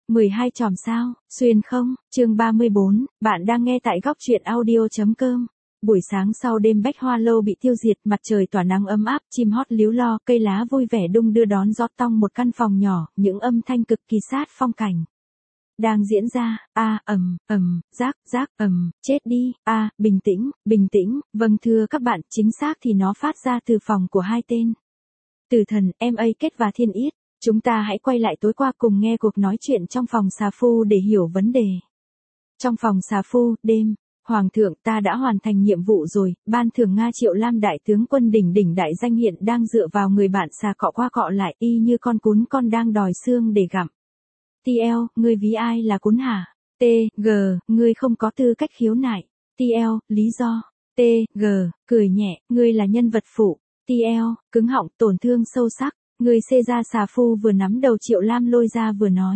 12 chòm sao, xuyên không, chương 34, bạn đang nghe tại góc truyện audio.com. Buổi sáng sau đêm bách hoa lâu bị tiêu diệt, mặt trời tỏa nắng ấm áp, chim hót líu lo, cây lá vui vẻ đung đưa đón gió tong một căn phòng nhỏ, những âm thanh cực kỳ sát phong cảnh đang diễn ra. Rác, chết đi, bình tĩnh, vâng thưa các bạn, chính xác thì nó phát ra từ phòng của hai tên Tử Thần, MA Kết và Thiên Yết. Chúng ta hãy quay lại tối qua cùng nghe cuộc nói chuyện trong phòng xà phu để hiểu vấn đề. Trong phòng xà phu, đêm, Hoàng thượng, ta đã hoàn thành nhiệm vụ rồi, ban thưởng Nga Triệu Lam đại tướng quân đỉnh đại danh hiện đang dựa vào người bạn xà cọ qua cọ lại y như con cún con đang đòi xương để gặm. TL, ngươi ví ai là cún hả? TG, ngươi không có tư cách khiếu nại. TL, lý do. TG, cười nhẹ, ngươi là nhân vật phụ. TL, cứng họng, tổn thương sâu sắc. Người xê ra xà phu vừa nắm đầu Triệu Lam lôi ra vừa nói.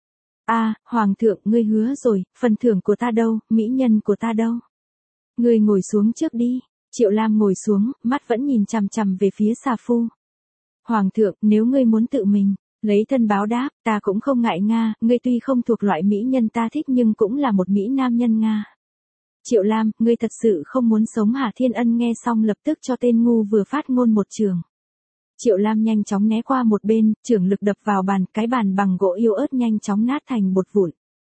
Hoàng thượng, ngươi hứa rồi, phần thưởng của ta đâu, mỹ nhân của ta đâu? Ngươi ngồi xuống trước đi. Triệu Lam ngồi xuống, mắt vẫn nhìn chằm chằm về phía xà phu. Hoàng thượng, nếu ngươi muốn tự mình lấy thân báo đáp, ta cũng không ngại Nga, ngươi tuy không thuộc loại mỹ nhân ta thích nhưng cũng là một mỹ nam nhân Nga. Triệu Lam, ngươi thật sự không muốn sống hả? Thiên Ân nghe xong lập tức cho tên ngu vừa phát ngôn một trường. Triệu Lam nhanh chóng né qua một bên, chưởng lực đập vào bàn, cái bàn bằng gỗ yếu ớt nhanh chóng nát thành bột vụn.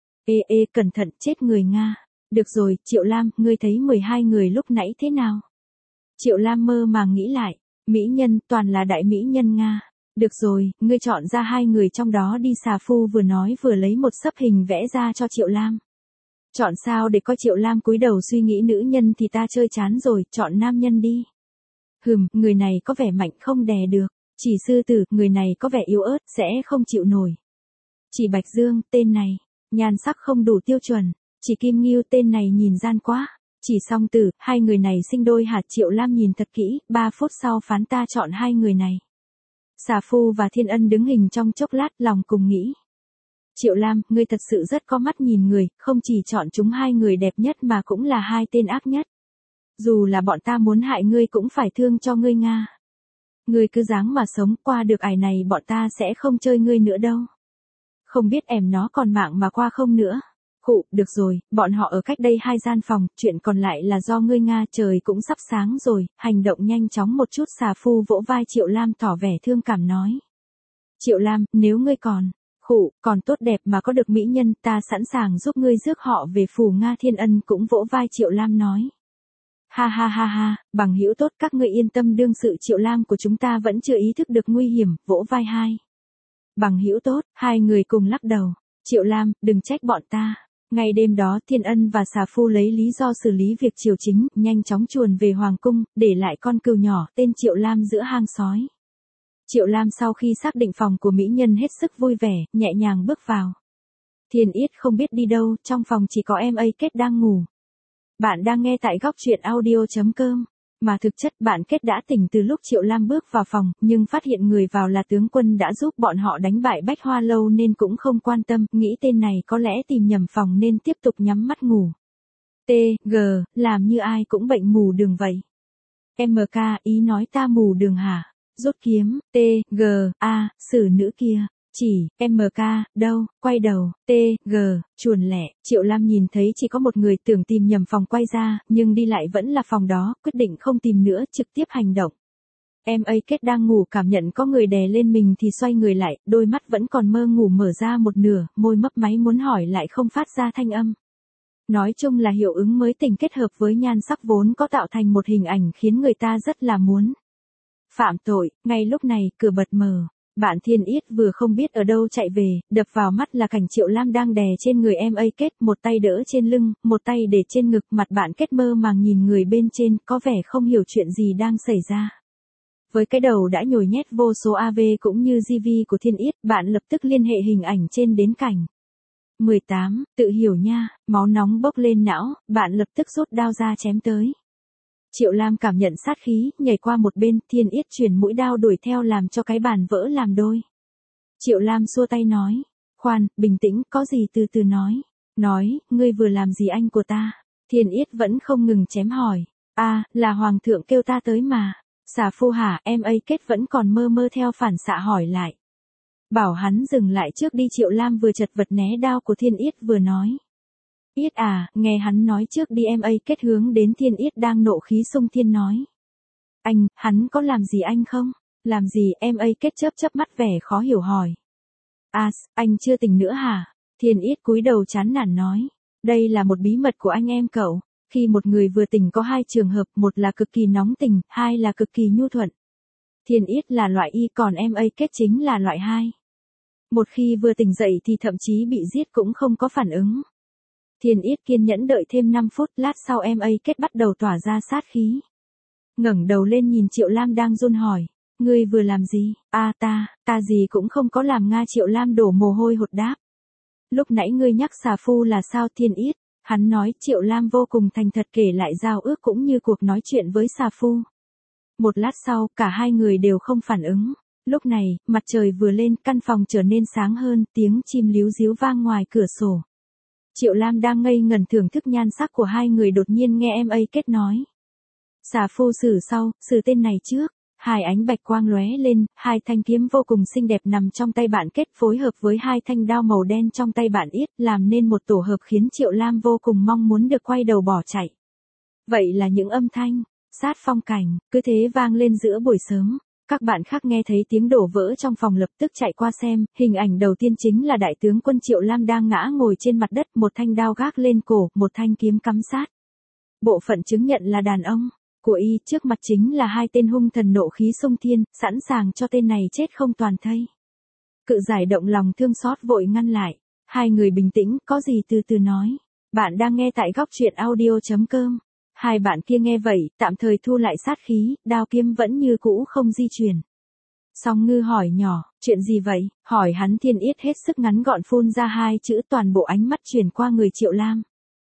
Cẩn thận, chết người Nga. Được rồi, Triệu Lam, ngươi thấy 12 người lúc nãy thế nào? Triệu Lam mơ màng nghĩ lại, mỹ nhân, toàn là đại mỹ nhân Nga. Được rồi, ngươi chọn ra 2 người trong đó đi. Xà phu vừa nói vừa lấy một xấp hình vẽ ra cho Triệu Lam. Chọn sao để coi? Triệu Lam cúi đầu suy nghĩ, nữ nhân thì ta chơi chán rồi, chọn nam nhân đi. Người này có vẻ mạnh không đè được. Chỉ Sư Tử, người này có vẻ yếu ớt, sẽ không chịu nổi. Chỉ Bạch Dương, tên này, nhan sắc không đủ tiêu chuẩn. Chỉ Kim Ngưu, tên này nhìn gian quá. Chỉ Song Tử, 2 người này sinh đôi hạt. Triệu Lam nhìn thật kỹ, 3 phút sau phán ta chọn 2 người này. Xà phu và Thiên Ân đứng hình trong chốc lát, lòng cùng nghĩ. Triệu Lam, ngươi thật sự rất có mắt nhìn người, không chỉ chọn chúng 2 người đẹp nhất mà cũng là 2 tên ác nhất. Dù là bọn ta muốn hại ngươi cũng phải thương cho ngươi Nga. Ngươi cứ dáng mà sống, qua được ải này bọn ta sẽ không chơi ngươi nữa đâu. Không biết em nó còn mạng mà qua không nữa. Được rồi, bọn họ ở cách đây 2 gian phòng, chuyện còn lại là do ngươi Nga. Trời cũng sắp sáng rồi, hành động nhanh chóng một chút. Xà phu vỗ vai Triệu Lam tỏ vẻ thương cảm nói. Triệu Lam, nếu ngươi còn tốt đẹp mà có được mỹ nhân, ta sẵn sàng giúp ngươi rước họ về phủ Nga. Thiên Ân cũng vỗ vai Triệu Lam nói. Ha, bằng hữu tốt, các ngươi yên tâm, đương sự Triệu Lam của chúng ta vẫn chưa ý thức được nguy hiểm, vỗ vai 2 bằng hữu tốt. 2 người cùng lắc đầu. Triệu Lam, đừng trách bọn ta. Ngày đêm đó, Thiên Ân và xà phu lấy lý do xử lý việc triều chính, nhanh chóng chuồn về hoàng cung, để lại con cừu nhỏ tên Triệu Lam giữa hang sói. Triệu Lam sau khi xác định phòng của mỹ nhân hết sức vui vẻ, nhẹ nhàng bước vào. Thiên Yết không biết đi đâu, trong phòng chỉ có MA Kết đang ngủ. Bạn đang nghe tại góc truyện audio.com. Mà thực chất bạn Kết đã tỉnh từ lúc Triệu Lam bước vào phòng, nhưng phát hiện người vào là tướng quân đã giúp bọn họ đánh bại Bách Hoa Lâu nên cũng không quan tâm, nghĩ tên này có lẽ tìm nhầm phòng nên tiếp tục nhắm mắt ngủ. TG, làm như ai cũng bệnh mù đường vậy. MK, ý nói ta mù đường hả? Rút kiếm, TG, xử nữ kia. Chỉ, MK, đâu, quay đầu, TG, chuồn lẻ. Triệu Lam nhìn thấy chỉ có một người, tưởng tìm nhầm phòng quay ra, nhưng đi lại vẫn là phòng đó, quyết định không tìm nữa, trực tiếp hành động. MA Kết đang ngủ cảm nhận có người đè lên mình thì xoay người lại, đôi mắt vẫn còn mơ ngủ mở ra một nửa, môi mấp máy muốn hỏi lại không phát ra thanh âm. Nói chung là hiệu ứng mới tỉnh kết hợp với nhan sắc vốn có tạo thành một hình ảnh khiến người ta rất là muốn phạm tội. Ngay lúc này, cửa bật mở. Bạn Thiên Yết vừa không biết ở đâu chạy về, đập vào mắt là cảnh Triệu Lam đang đè trên người MA Kết, một tay đỡ trên lưng, một tay để trên ngực. Mặt bạn Kết mơ màng nhìn người bên trên, có vẻ không hiểu chuyện gì đang xảy ra. Với cái đầu đã nhồi nhét vô số AV cũng như GV của Thiên Yết, bạn lập tức liên hệ hình ảnh trên đến cảnh 18, tự hiểu nha. Máu nóng bốc lên não, bạn lập tức rút đao ra chém tới. Triệu Lam cảm nhận sát khí, nhảy qua một bên. Thiên Yết chuyển mũi đao đuổi theo làm cho cái bàn vỡ làm đôi. Triệu Lam xua tay nói. Khoan, bình tĩnh, có gì từ từ nói. Nói, ngươi vừa làm gì anh của ta? Thiên Yết vẫn không ngừng chém hỏi. Là Hoàng thượng kêu ta tới mà. Xà phu hả? MA Kết vẫn còn mơ theo phản xạ hỏi lại. Bảo hắn dừng lại trước đi. Triệu Lam vừa chật vật né đao của Thiên Yết vừa nói. Yết à, nghe hắn nói trước đi em ấy. Kết hướng đến Thiên Yết đang nộ khí xung thiên nói. Anh, hắn có làm gì anh không? Làm gì? Em ấy Kết chớp mắt vẻ khó hiểu hỏi. À, anh chưa tỉnh nữa hả? Thiên Yết cúi đầu chán nản nói. Đây là một bí mật của anh em cậu. Khi một người vừa tỉnh có hai trường hợp, một là cực kỳ nóng tình, hai là cực kỳ nhu thuận. Thiên Yết là loại Y, còn em ấy Kết chính là loại 2. Một khi vừa tỉnh dậy thì thậm chí bị giết cũng không có phản ứng. Thiên Yết kiên nhẫn đợi thêm 5 phút, lát sau em ấy Kết bắt đầu tỏa ra sát khí. Ngẩng đầu lên nhìn Triệu Lam đang run hỏi. Ngươi vừa làm gì? À ta gì cũng không có làm. Nga. Triệu Lam đổ mồ hôi hột đáp. Lúc nãy ngươi nhắc xà phu là sao? Thiên Yết. Hắn nói. Triệu Lam vô cùng thành thật kể lại giao ước cũng như cuộc nói chuyện với xà phu. Một lát sau, cả hai người đều không phản ứng. Lúc này, mặt trời vừa lên, căn phòng trở nên sáng hơn, tiếng chim líu ríu vang ngoài cửa sổ. Triệu Lam đang ngây ngẩn thưởng thức nhan sắc của hai người, đột nhiên nghe em ấy Kết nói. Xà phu xử sau, xử tên này trước. Hai ánh bạch quang lóe lên, hai thanh kiếm vô cùng xinh đẹp nằm trong tay bạn Kết phối hợp với hai thanh đao màu đen trong tay bạn Yết, làm nên một tổ hợp khiến Triệu Lam vô cùng mong muốn được quay đầu bỏ chạy. Vậy là những âm thanh, sát phong cảnh, cứ thế vang lên giữa buổi sớm. Các bạn khác nghe thấy tiếng đổ vỡ trong phòng lập tức chạy qua xem. Hình ảnh đầu tiên chính là đại tướng quân Triệu Lam đang ngã ngồi trên mặt đất, một thanh đao gác lên cổ, một thanh kiếm cắm sát. Bộ phận chứng nhận là đàn ông của Y, trước mặt chính là hai tên hung thần nộ khí xung thiên, sẵn sàng cho tên này chết không toàn thây. Cự Giải động lòng thương xót vội ngăn lại. Hai người bình tĩnh, có gì từ từ nói. Bạn đang nghe tại góc truyện audio.com. Hai bạn kia nghe vậy, tạm thời thu lại sát khí, đao kiếm vẫn như cũ không di chuyển. Song Ngư hỏi nhỏ, chuyện gì vậy? Hỏi hắn. Thiên Yết hết sức ngắn gọn phun ra hai chữ, toàn bộ ánh mắt chuyển qua người Triệu Lam.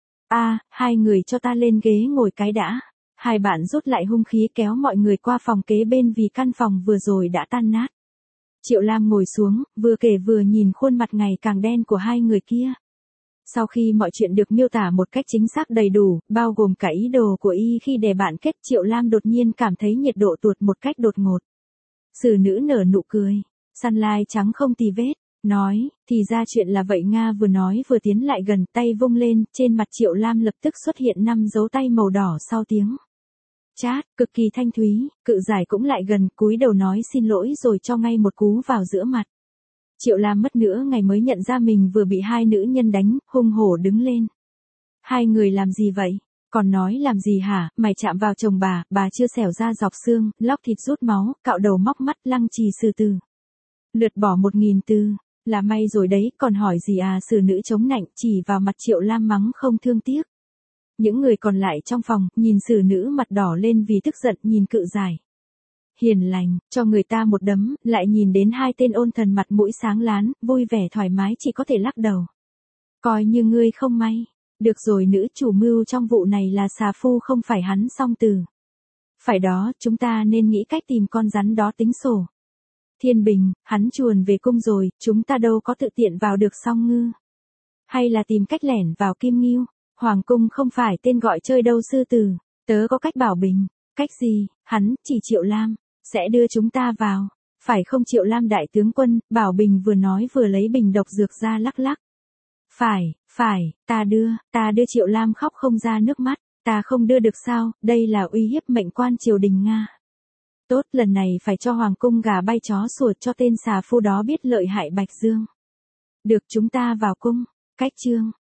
Hai người cho ta lên ghế ngồi cái đã. Hai bạn rút lại hung khí kéo mọi người qua phòng kế bên vì căn phòng vừa rồi đã tan nát. Triệu Lam ngồi xuống, vừa kể vừa nhìn khuôn mặt ngày càng đen của hai người kia. Sau khi mọi chuyện được miêu tả một cách chính xác đầy đủ, bao gồm cả ý đồ của Y khi để bạn Kết, Triệu Lam đột nhiên cảm thấy nhiệt độ tụt một cách đột ngột. Xử nữ nở nụ cười, săn lai trắng không tì vết, nói, thì ra chuyện là vậy. Nga vừa nói vừa tiến lại gần, tay vung lên, trên mặt Triệu Lam lập tức xuất hiện 5 dấu tay màu đỏ sau tiếng chát, cực kỳ thanh thúy. Cự Giải cũng lại gần, cúi đầu nói xin lỗi rồi cho ngay một cú vào giữa mặt. Triệu Lam mất nửa ngày mới nhận ra mình vừa bị hai nữ nhân đánh, hung hổ đứng lên. Hai người làm gì vậy? Còn nói làm gì hả? Mày chạm vào chồng bà chưa xẻo ra dọc xương, lóc thịt rút máu, cạo đầu móc mắt, lăng trì xử từ. Lượt bỏ 1000 từ, là may rồi đấy, còn hỏi gì à? Xử nữ chống nạnh chỉ vào mặt Triệu Lam mắng không thương tiếc. Những người còn lại trong phòng, nhìn xử nữ mặt đỏ lên vì tức giận, nhìn Cự Giải hiền lành, cho người ta một đấm, lại nhìn đến hai tên ôn thần mặt mũi sáng láng, vui vẻ thoải mái, chỉ có thể lắc đầu. Coi như ngươi không may. Được rồi, nữ chủ mưu trong vụ này là xà phu không phải hắn Song Từ. Phải đó, chúng ta nên nghĩ cách tìm con rắn đó tính sổ. Thiên Bình, hắn chuồn về cung rồi, chúng ta đâu có tự tiện vào được Song Ngư. Hay là tìm cách lẻn vào Kim Ngưu. Hoàng cung không phải tên gọi chơi đâu sư tử. Tớ có cách bảo Bình. Cách gì? Hắn chỉ Triệu Lam sẽ đưa chúng ta vào. Phải không Triệu Lam đại tướng quân? Bảo Bình vừa nói vừa lấy bình độc dược ra lắc lắc. Phải, ta đưa. Triệu Lam khóc không ra nước mắt. Ta không đưa được sao? Đây là uy hiếp mệnh quan triều đình Nga. Tốt, lần này phải cho hoàng cung gà bay chó sủa, cho tên xà phu đó biết lợi hại Bạch Dương. Được, chúng ta vào cung. Cách chương